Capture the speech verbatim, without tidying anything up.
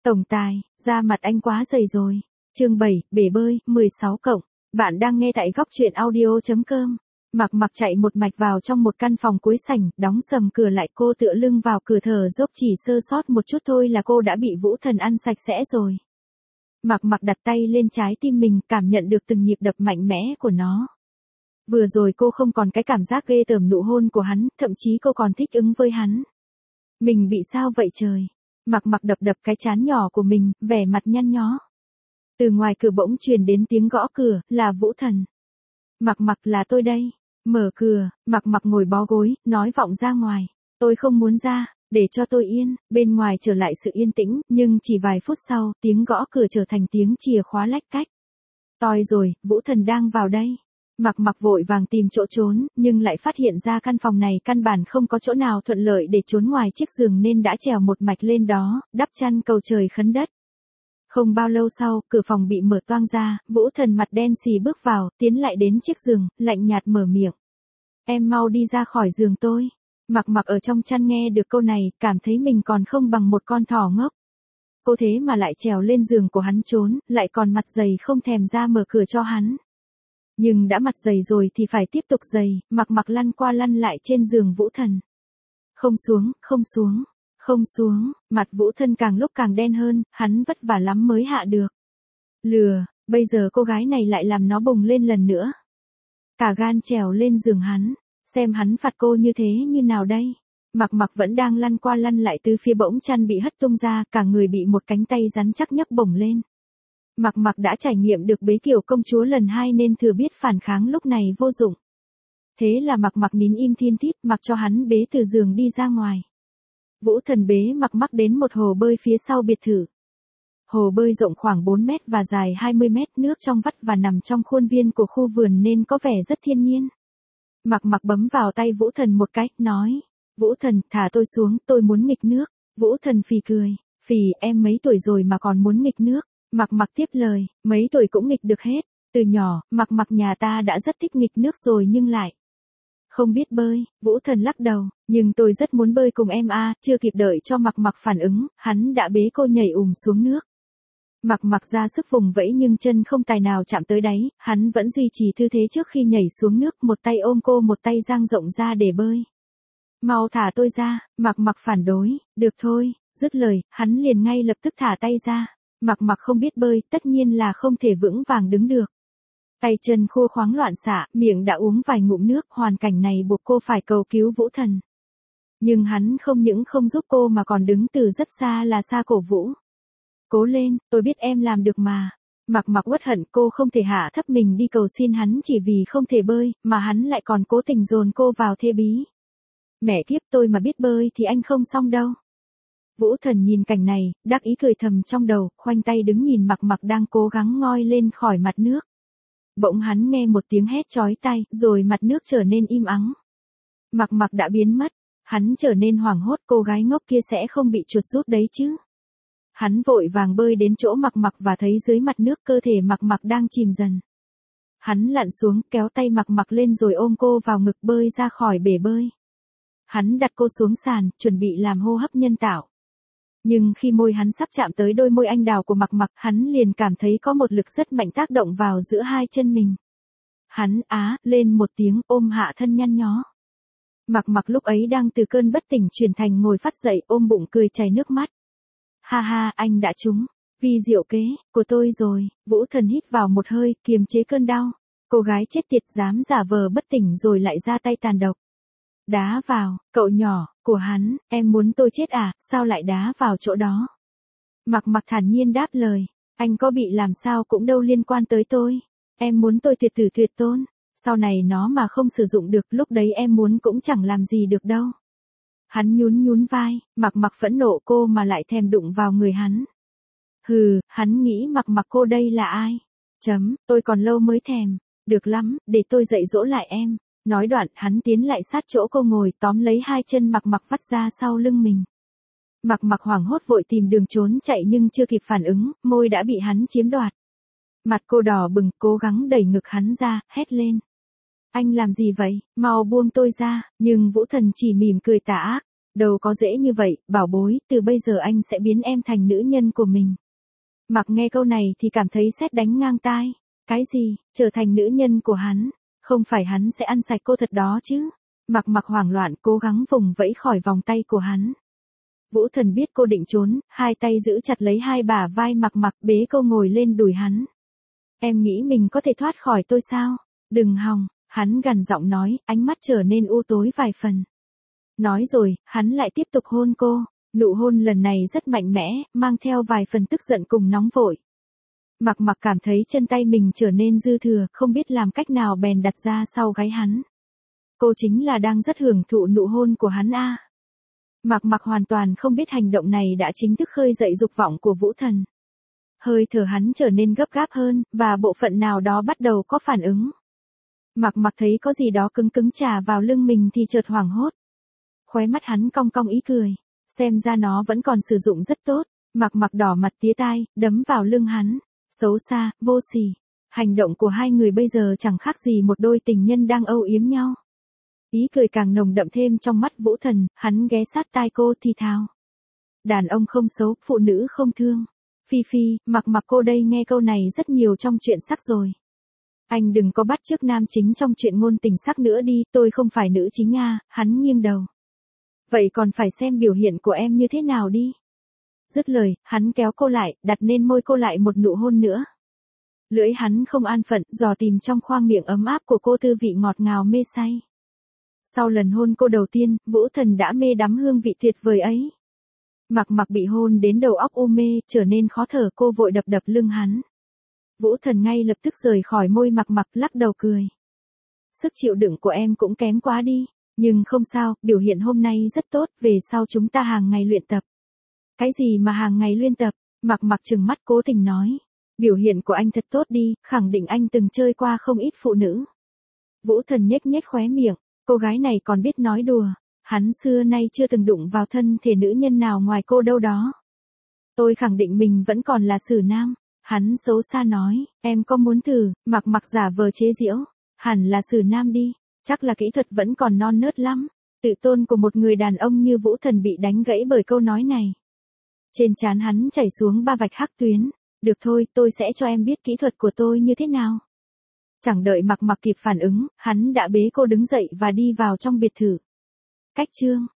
Tổng tài, da mặt anh quá dày rồi. Chương bảy, bể bơi, mười sáu cộng. Bạn đang nghe tại góc truyện audio chấm com. Mặc Mặc chạy một mạch vào trong một căn phòng cuối sảnh, đóng sầm cửa lại, cô tựa lưng vào cửa thở dốc, chỉ sơ sót một chút thôi là cô đã bị Vũ Thần ăn sạch sẽ rồi. Mặc Mặc đặt tay lên trái tim mình, cảm nhận được từng nhịp đập mạnh mẽ của nó. Vừa rồi cô không còn cái cảm giác ghê tởm nụ hôn của hắn, thậm chí cô còn thích ứng với hắn. Mình bị sao vậy trời? Mặc Mặc đập đập cái trán nhỏ của mình, vẻ mặt nhăn nhó. Từ ngoài cửa bỗng truyền đến tiếng gõ cửa, là Vũ Thần. Mặc Mặc, là tôi đây. Mở cửa, Mặc Mặc ngồi bó gối, nói vọng ra ngoài. Tôi không muốn ra, để cho tôi yên. Bên ngoài trở lại sự yên tĩnh, nhưng chỉ vài phút sau, tiếng gõ cửa trở thành tiếng chìa khóa lách cách. Toi rồi, Vũ Thần đang vào đây. Mặc Mặc vội vàng tìm chỗ trốn, nhưng lại phát hiện ra căn phòng này căn bản không có chỗ nào thuận lợi để trốn ngoài chiếc giường nên đã trèo một mạch lên đó, đắp chăn cầu trời khấn đất. Không bao lâu sau, cửa phòng bị mở toang ra, Vũ Thần mặt đen xì bước vào, tiến lại đến chiếc giường, lạnh nhạt mở miệng. Em mau đi ra khỏi giường tôi. Mặc Mặc ở trong chăn nghe được câu này, cảm thấy mình còn không bằng một con thỏ ngốc. Cô thế mà lại trèo lên giường của hắn trốn, lại còn mặt dày không thèm ra mở cửa cho hắn. Nhưng đã mặt dày rồi thì phải tiếp tục dày, Mặc Mặc lăn qua lăn lại trên giường Vũ Thần. Không xuống, không xuống, không xuống, mặt Vũ Thần càng lúc càng đen hơn, hắn vất vả lắm mới hạ được. Lừa, bây giờ cô gái này lại làm nó bùng lên lần nữa. Cả gan trèo lên giường hắn, xem hắn phạt cô như thế như nào đây. Mặc Mặc vẫn đang lăn qua lăn lại, từ phía bỗng chăn bị hất tung ra, cả người bị một cánh tay rắn chắc nhấc bổng lên. Mặc Mặc đã trải nghiệm được bế kiểu công chúa lần hai nên thừa biết phản kháng lúc này vô dụng. Thế là Mặc Mặc nín im thiên thít, mặc cho hắn bế từ giường đi ra ngoài. Vũ Thần bế Mặc Mặc đến một hồ bơi phía sau biệt thự. Hồ bơi rộng khoảng bốn mét và dài hai mươi mét, nước trong vắt và nằm trong khuôn viên của khu vườn nên có vẻ rất thiên nhiên. Mặc Mặc bấm vào tay Vũ Thần một cái, nói. Vũ Thần, thả tôi xuống, tôi muốn nghịch nước. Vũ Thần phì cười. Phì, em mấy tuổi rồi mà còn muốn nghịch nước. Mặc Mặc tiếp lời, mấy tuổi cũng nghịch được hết. Từ nhỏ, Mặc Mặc nhà ta đã rất thích nghịch nước rồi nhưng lại không biết bơi. Vũ Thần lắc đầu, nhưng tôi rất muốn bơi cùng em a. Chưa kịp đợi cho Mặc Mặc phản ứng, hắn đã bế cô nhảy ùm xuống nước. Mặc Mặc ra sức vùng vẫy nhưng chân không tài nào chạm tới đáy, hắn vẫn duy trì tư thế trước khi nhảy xuống nước, một tay ôm cô, một tay dang rộng ra để bơi. Mau thả tôi ra. Mặc Mặc phản đối. Được thôi. Dứt lời, hắn liền ngay lập tức thả tay ra. Mặc Mặc không biết bơi, tất nhiên là không thể vững vàng đứng được. Tay chân khô khoáng loạn xạ, miệng đã uống vài ngụm nước, hoàn cảnh này buộc cô phải cầu cứu Vũ Thần. Nhưng hắn không những không giúp cô mà còn đứng từ rất xa là xa cổ vũ. Cố lên, tôi biết em làm được mà. Mặc Mặc uất hận, cô không thể hạ thấp mình đi cầu xin hắn chỉ vì không thể bơi, mà hắn lại còn cố tình dồn cô vào thế bí. Mẹ kiếp, tôi mà biết bơi thì anh không xong đâu. Vũ Thần nhìn cảnh này, đắc ý cười thầm trong đầu, khoanh tay đứng nhìn Mặc Mặc đang cố gắng ngoi lên khỏi mặt nước. Bỗng hắn nghe một tiếng hét chói tai, rồi mặt nước trở nên im ắng. Mặc Mặc đã biến mất, hắn trở nên hoảng hốt, cô gái ngốc kia sẽ không bị chuột rút đấy chứ. Hắn vội vàng bơi đến chỗ Mặc Mặc và thấy dưới mặt nước cơ thể Mặc Mặc đang chìm dần. Hắn lặn xuống, kéo tay Mặc Mặc lên rồi ôm cô vào ngực, bơi ra khỏi bể bơi. Hắn đặt cô xuống sàn, chuẩn bị làm hô hấp nhân tạo. Nhưng khi môi hắn sắp chạm tới đôi môi anh đào của Mặc Mặc, hắn liền cảm thấy có một lực rất mạnh tác động vào giữa hai chân mình. Hắn á lên một tiếng, ôm hạ thân nhăn nhó. Mặc Mặc lúc ấy đang từ cơn bất tỉnh chuyển thành ngồi phắt dậy, ôm bụng cười chảy nước mắt. Ha ha, anh đã trúng vi diệu kế của tôi rồi. Vũ Thần hít vào một hơi, kiềm chế cơn đau. Cô gái chết tiệt dám giả vờ bất tỉnh rồi lại ra tay tàn độc. Đá vào, cậu nhỏ, của hắn, em muốn tôi chết à, sao lại đá vào chỗ đó? Mặc Mặc thản nhiên đáp lời, anh có bị làm sao cũng đâu liên quan tới tôi. Em muốn tôi tuyệt tử tuyệt tôn, sau này nó mà không sử dụng được, lúc đấy em muốn cũng chẳng làm gì được đâu. Hắn nhún nhún vai, Mặc Mặc phẫn nộ cô mà lại thèm đụng vào người hắn. Hừ, hắn nghĩ Mặc Mặc cô đây là ai? Chấm, tôi còn lâu mới thèm. Được lắm, để tôi dạy dỗ lại em. Nói đoạn, hắn tiến lại sát chỗ cô ngồi, tóm lấy hai chân Mặc Mặc vắt ra sau lưng mình. Mặc Mặc hoảng hốt vội tìm đường trốn chạy nhưng chưa kịp phản ứng, môi đã bị hắn chiếm đoạt. Mặt cô đỏ bừng, cố gắng đẩy ngực hắn ra, hét lên. Anh làm gì vậy, mau buông tôi ra, nhưng Vũ Thần chỉ mỉm cười tà ác. Đâu có dễ như vậy, bảo bối, từ bây giờ anh sẽ biến em thành nữ nhân của mình. Mặc nghe câu này thì cảm thấy sét đánh ngang tai. Cái gì, trở thành nữ nhân của hắn? Không phải hắn sẽ ăn sạch cô thật đó chứ? Mặc mặc hoảng loạn cố gắng vùng vẫy khỏi vòng tay của hắn. Vũ Thần biết cô định trốn, hai tay giữ chặt lấy hai bả vai mặc mặc bế cô ngồi lên đùi hắn. Em nghĩ mình có thể thoát khỏi tôi sao? Đừng hòng, hắn gằn giọng nói, ánh mắt trở nên u tối vài phần. Nói rồi, hắn lại tiếp tục hôn cô. Nụ hôn lần này rất mạnh mẽ, mang theo vài phần tức giận cùng nóng vội. Mặc mặc cảm thấy chân tay mình trở nên dư thừa, không biết làm cách nào bèn đặt ra sau gáy hắn. Cô chính là đang rất hưởng thụ nụ hôn của hắn a. Mặc mặc hoàn toàn không biết hành động này đã chính thức khơi dậy dục vọng của Vũ Thần. Hơi thở hắn trở nên gấp gáp hơn, và bộ phận nào đó bắt đầu có phản ứng. Mặc mặc thấy có gì đó cứng cứng chà vào lưng mình thì chợt hoảng hốt. Khóe mắt hắn cong cong ý cười. Xem ra nó vẫn còn sử dụng rất tốt. Mặc mặc đỏ mặt tía tai, đấm vào lưng hắn. Xấu xa, vô sỉ. Hành động của hai người bây giờ chẳng khác gì một đôi tình nhân đang âu yếm nhau. Ý cười càng nồng đậm thêm trong mắt Vũ Thần, hắn ghé sát tai cô thì thào. Đàn ông không xấu, phụ nữ không thương. Phi Phi, mặc mặc cô đây nghe câu này rất nhiều trong chuyện sắc rồi. Anh đừng có bắt chước nam chính trong chuyện ngôn tình sắc nữa đi, tôi không phải nữ chính à, hắn nghiêng đầu. Vậy còn phải xem biểu hiện của em như thế nào đi. Dứt lời, hắn kéo cô lại, đặt lên môi cô lại một nụ hôn nữa. Lưỡi hắn không an phận, dò tìm trong khoang miệng ấm áp của cô tư vị ngọt ngào mê say. Sau lần hôn cô đầu tiên, Vũ Thần đã mê đắm hương vị tuyệt vời ấy. Mặc mặc bị hôn đến đầu óc u mê, trở nên khó thở, cô vội đập đập lưng hắn. Vũ Thần ngay lập tức rời khỏi môi mặc mặc, lắc đầu cười. Sức chịu đựng của em cũng kém quá đi, nhưng không sao, biểu hiện hôm nay rất tốt, về sau chúng ta hàng ngày luyện tập. Cái gì mà hàng ngày luyện tập? Mặc mặc trừng mắt cố tình nói. Biểu hiện của anh thật tốt đi, khẳng định anh từng chơi qua không ít phụ nữ. Vũ Thần nhếch nhếch khóe miệng, cô gái này còn biết nói đùa. Hắn xưa nay chưa từng đụng vào thân thể nữ nhân nào ngoài cô đâu đó. Tôi khẳng định mình vẫn còn là xử nam. Hắn xấu xa nói, em có muốn thử? Mặc mặc giả vờ chế giễu. Hẳn là xử nam đi, chắc là kỹ thuật vẫn còn non nớt lắm. Tự tôn của một người đàn ông như Vũ Thần bị đánh gãy bởi câu nói này. Trên trán hắn chảy xuống ba vạch hắc tuyến. Được thôi, tôi sẽ cho em biết kỹ thuật của tôi như thế nào. Chẳng đợi mặc mặc kịp phản ứng, hắn đã bế cô đứng dậy và đi vào trong biệt thự. Cách chương